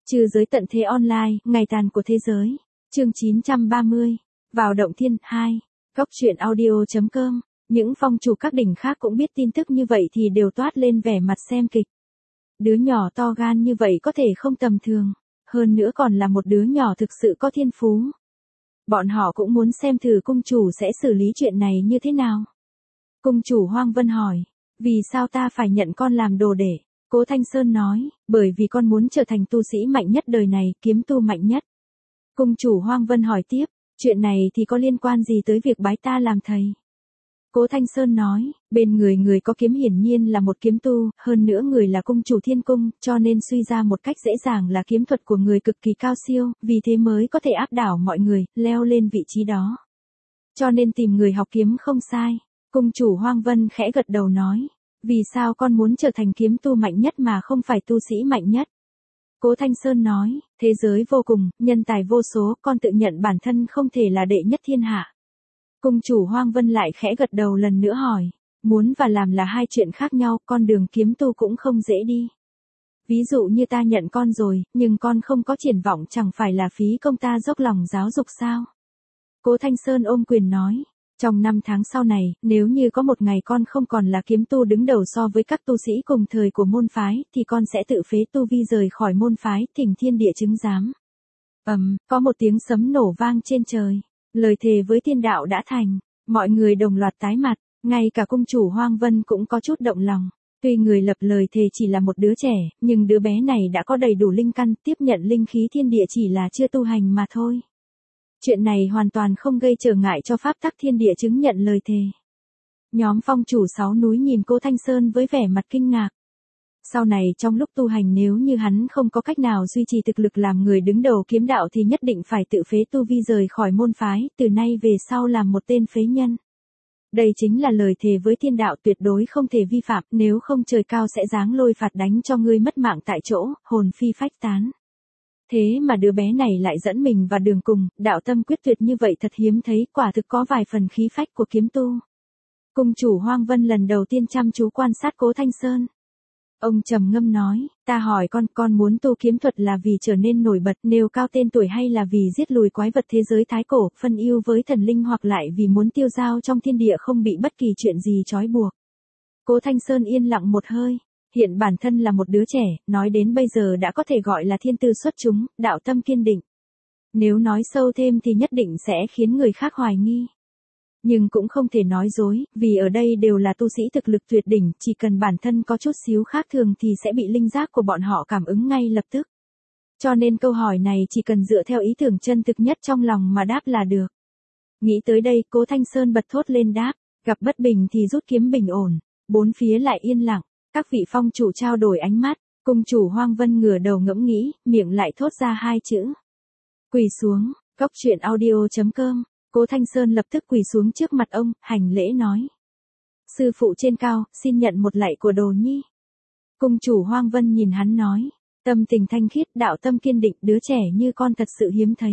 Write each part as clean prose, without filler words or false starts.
Trừ giới tận thế online, ngày tàn của thế giới. Chương 930. Vào động thiên 2. Góc truyện audio.com. Những phong chủ các đỉnh khác cũng biết tin tức như vậy thì đều toát lên vẻ mặt xem kịch. Đứa nhỏ to gan như vậy có thể không tầm thường, hơn nữa còn là một đứa nhỏ thực sự có thiên phú. Bọn họ cũng muốn xem thử cung chủ sẽ xử lý chuyện này như thế nào. Cung chủ Hoang Vân hỏi, vì sao ta phải nhận con làm đồ đệ? Cố Thanh Sơn nói, bởi vì con muốn trở thành tu sĩ mạnh nhất đời này, kiếm tu mạnh nhất. Cung chủ Hoang Vân hỏi tiếp, chuyện này thì có liên quan gì tới việc bái ta làm thầy? Cố Thanh Sơn nói, bên người có kiếm hiển nhiên là một kiếm tu, hơn nữa người là cung chủ thiên cung, cho nên suy ra một cách dễ dàng là kiếm thuật của người cực kỳ cao siêu, vì thế mới có thể áp đảo mọi người, leo lên vị trí đó. Cho nên tìm người học kiếm không sai. Cung chủ Hoang Vân khẽ gật đầu nói, vì sao con muốn trở thành kiếm tu mạnh nhất mà không phải tu sĩ mạnh nhất? Cố Thanh Sơn nói, thế giới vô cùng, nhân tài vô số, con tự nhận bản thân không thể là đệ nhất thiên hạ. Cung chủ Hoang Vân lại khẽ gật đầu lần nữa hỏi, muốn và làm là hai chuyện khác nhau, con đường kiếm tu cũng không dễ đi. Ví dụ như ta nhận con rồi, nhưng con không có triển vọng chẳng phải là phí công ta dốc lòng giáo dục sao? Cố Thanh Sơn ôm quyền nói, trong 5 tháng sau này, nếu như có một ngày con không còn là kiếm tu đứng đầu so với các tu sĩ cùng thời của môn phái, thì con sẽ tự phế tu vi rời khỏi môn phái, thỉnh thiên địa chứng giám. Có một tiếng sấm nổ vang trên trời. Lời thề với thiên đạo đã thành, mọi người đồng loạt tái mặt, ngay cả cung chủ Hoang Vân cũng có chút động lòng. Tuy người lập lời thề chỉ là một đứa trẻ, nhưng đứa bé này đã có đầy đủ linh căn, tiếp nhận linh khí thiên địa chỉ là chưa tu hành mà thôi. Chuyện này hoàn toàn không gây trở ngại cho pháp tắc thiên địa chứng nhận lời thề. Nhóm phong chủ 6 núi nhìn Cố Thanh Sơn với vẻ mặt kinh ngạc. Sau này trong lúc tu hành nếu như hắn không có cách nào duy trì thực lực làm người đứng đầu kiếm đạo thì nhất định phải tự phế tu vi rời khỏi môn phái, từ nay về sau làm một tên phế nhân. Đây chính là lời thề với thiên đạo tuyệt đối không thể vi phạm, nếu không trời cao sẽ giáng lôi phạt đánh cho ngươi mất mạng tại chỗ, hồn phi phách tán. Thế mà đứa bé này lại dẫn mình vào đường cùng, đạo tâm quyết tuyệt như vậy thật hiếm thấy, quả thực có vài phần khí phách của kiếm tu. Cung chủ Hoang Vân lần đầu tiên chăm chú quan sát Cố Thanh Sơn. Ông trầm ngâm nói, ta hỏi con muốn tu kiếm thuật là vì trở nên nổi bật, nêu cao tên tuổi hay là vì giết lùi quái vật thế giới thái cổ, phân yêu với thần linh hoặc lại vì muốn tiêu dao trong thiên địa không bị bất kỳ chuyện gì trói buộc. Cố Thanh Sơn yên lặng một hơi, hiện bản thân là một đứa trẻ, nói đến bây giờ đã có thể gọi là thiên tư xuất chúng, đạo tâm kiên định. Nếu nói sâu thêm thì nhất định sẽ khiến người khác hoài nghi. Nhưng cũng không thể nói dối, vì ở đây đều là tu sĩ thực lực tuyệt đỉnh, chỉ cần bản thân có chút xíu khác thường thì sẽ bị linh giác của bọn họ cảm ứng ngay lập tức. Cho nên câu hỏi này chỉ cần dựa theo ý tưởng chân thực nhất trong lòng mà đáp là được. Nghĩ tới đây, Cố Thanh Sơn bật thốt lên đáp, gặp bất bình thì rút kiếm bình ổn. Bốn phía lại yên lặng, các vị phong chủ trao đổi ánh mắt, cung chủ Hoang Vân ngửa đầu ngẫm nghĩ, miệng lại thốt ra hai chữ. Quỳ xuống. Góc truyện audio.com. Cố Thanh Sơn lập tức quỳ xuống trước mặt ông, hành lễ nói. Sư phụ trên cao, xin nhận một lạy của đồ nhi. Cung chủ Hoang Vân nhìn hắn nói, tâm tình thanh khiết, đạo tâm kiên định, đứa trẻ như con thật sự hiếm thấy.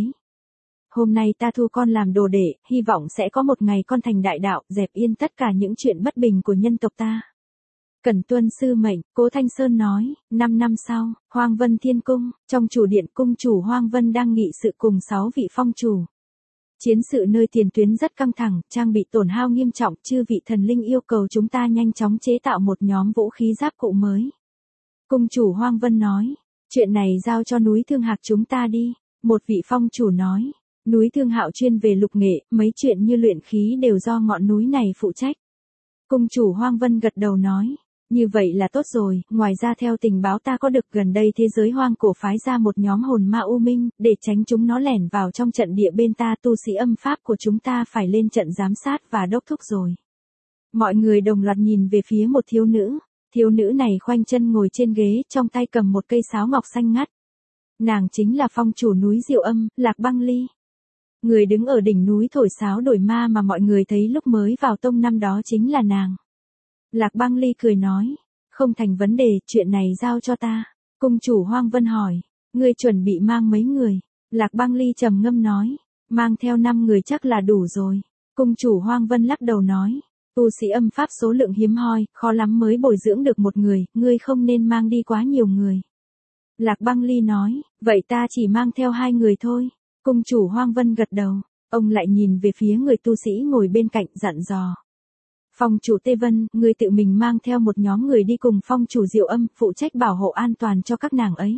Hôm nay ta thu con làm đồ đệ, hy vọng sẽ có một ngày con thành đại đạo, dẹp yên tất cả những chuyện bất bình của nhân tộc ta. Cẩn tuân sư mệnh, Cố Thanh Sơn nói. 5 năm sau, Hoang Vân Thiên Cung, trong chủ điện cung chủ Hoang Vân đang nghị sự cùng 6 vị phong chủ. Chiến sự nơi tiền tuyến rất căng thẳng, trang bị tổn hao nghiêm trọng, chư vị thần linh yêu cầu chúng ta nhanh chóng chế tạo một nhóm vũ khí giáp cụ mới. Cung chủ Hoang Vân nói, chuyện này giao cho núi Thương Hạc chúng ta đi. Một vị phong chủ nói, núi Thương Hạo chuyên về lục nghệ, mấy chuyện như luyện khí đều do ngọn núi này phụ trách. Cung chủ Hoang Vân gật đầu nói, như vậy là tốt rồi, ngoài ra theo tình báo ta có được gần đây thế giới hoang cổ phái ra một nhóm hồn ma u minh, để tránh chúng nó lẻn vào trong trận địa bên ta, tu sĩ âm pháp của chúng ta phải lên trận giám sát và đốc thúc rồi. Mọi người đồng loạt nhìn về phía một thiếu nữ này khoanh chân ngồi trên ghế, trong tay cầm một cây sáo ngọc xanh ngắt. Nàng chính là phong chủ núi Diệu Âm, Lạc Băng Ly. Người đứng ở đỉnh núi thổi sáo đổi ma mà mọi người thấy lúc mới vào tông năm đó chính là nàng. Lạc Băng Ly cười nói, không thành vấn đề, chuyện này giao cho ta. Cung chủ Hoang Vân hỏi, ngươi chuẩn bị mang mấy người? Lạc Băng Ly trầm ngâm nói, mang theo 5 người chắc là đủ rồi. Cung chủ Hoang Vân lắc đầu nói, tu sĩ âm pháp số lượng hiếm hoi, khó lắm mới bồi dưỡng được một người, ngươi không nên mang đi quá nhiều người. Lạc Băng Ly nói, Vậy ta chỉ mang theo 2 người thôi. Cung chủ Hoang Vân gật đầu, ông lại nhìn về phía người tu sĩ ngồi bên cạnh dặn dò. Phong chủ Tê Vân, người tự mình mang theo một nhóm người đi cùng phong chủ Diệu Âm, phụ trách bảo hộ an toàn cho các nàng ấy.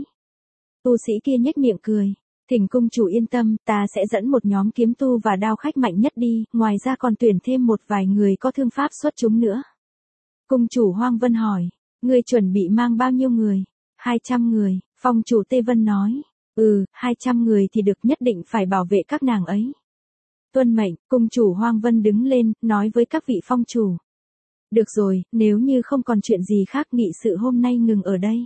Tu sĩ kia nhếch miệng cười. Thỉnh cung chủ yên tâm, ta sẽ dẫn một nhóm kiếm tu và đao khách mạnh nhất đi, ngoài ra còn tuyển thêm một vài người có thương pháp xuất chúng nữa. Cung chủ Hoang Vân hỏi, ngươi chuẩn bị mang bao nhiêu người? 200 người, phong chủ Tê Vân nói. 200 người thì được, nhất định phải bảo vệ các nàng ấy. Tuân mệnh, cung chủ Hoang Vân đứng lên, nói với các vị phong chủ. Được rồi, nếu như không còn chuyện gì khác nghị sự hôm nay ngừng ở đây.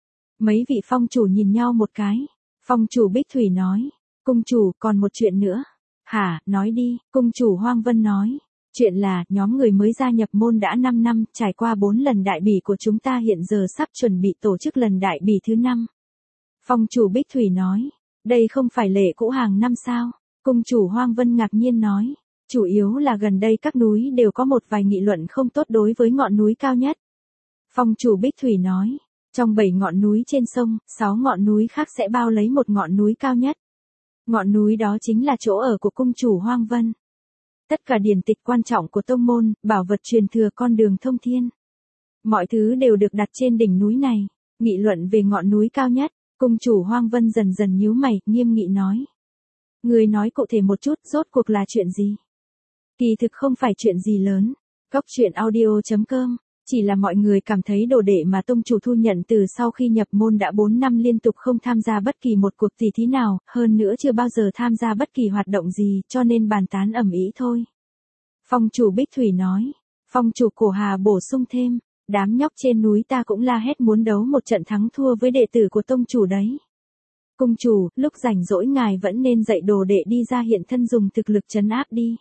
Mấy vị phong chủ nhìn nhau một cái. Phong chủ Bích Thủy nói, cung chủ còn một chuyện nữa. Hả, nói đi, cung chủ Hoang Vân nói. Chuyện là, nhóm người mới gia nhập môn đã 5 năm, trải qua 4 lần đại bỉ của chúng ta hiện giờ sắp chuẩn bị tổ chức lần đại bỉ thứ 5. Phong chủ Bích Thủy nói, đây không phải lệ cũ hàng năm sao? Cung chủ Hoang Vân ngạc nhiên nói, chủ yếu là gần đây các núi đều có một vài nghị luận không tốt đối với ngọn núi cao nhất. Phong chủ Bích Thủy nói, trong 7 ngọn núi trên sông, 6 ngọn núi khác sẽ bao lấy một ngọn núi cao nhất. Ngọn núi đó chính là chỗ ở của cung chủ Hoang Vân. Tất cả điển tịch quan trọng của tông môn, bảo vật truyền thừa con đường thông thiên. Mọi thứ đều được đặt trên đỉnh núi này. Nghị luận về ngọn núi cao nhất, cung chủ Hoang Vân dần dần nhíu mày, nghiêm nghị nói. Người nói cụ thể một chút, rốt cuộc là chuyện gì? Kỳ thực không phải chuyện gì lớn. Góc truyện audio.com, chỉ là mọi người cảm thấy đồ đệ mà tông chủ thu nhận từ sau khi nhập môn đã 4 năm liên tục không tham gia bất kỳ một cuộc tỷ thí nào, hơn nữa chưa bao giờ tham gia bất kỳ hoạt động gì, cho nên bàn tán ầm ĩ thôi. Phong chủ Bích Thủy nói. Phong chủ Cổ Hà bổ sung thêm, đám nhóc trên núi ta cũng la hét muốn đấu một trận thắng thua với đệ tử của tông chủ đấy. Cung chủ, lúc rảnh rỗi ngài vẫn nên dạy đồ đệ đi ra hiện thân dùng thực lực trấn áp đi.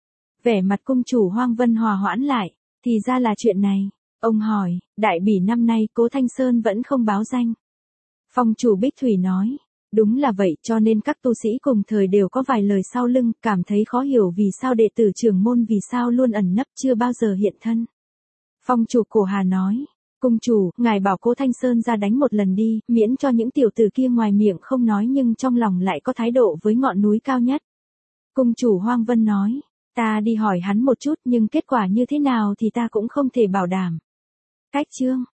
Vẻ mặt cung chủ Hoang Vân hòa hoãn lại, thì ra là chuyện này. Ông hỏi, đại bỉ năm nay Cố Thanh Sơn vẫn không báo danh. Phong chủ Bích Thủy nói, đúng là vậy, cho nên các tu sĩ cùng thời đều có vài lời sau lưng, cảm thấy khó hiểu vì sao đệ tử trưởng môn vì sao luôn ẩn nấp chưa bao giờ hiện thân. Phong chủ Cổ Hà nói, cung chủ, ngài bảo Cố Thanh Sơn ra đánh một lần đi, miễn cho những tiểu tử kia ngoài miệng không nói nhưng trong lòng lại có thái độ với ngọn núi cao nhất. Cung chủ Hoang Vân nói, ta đi hỏi hắn một chút nhưng kết quả như thế nào thì ta cũng không thể bảo đảm. Cách chương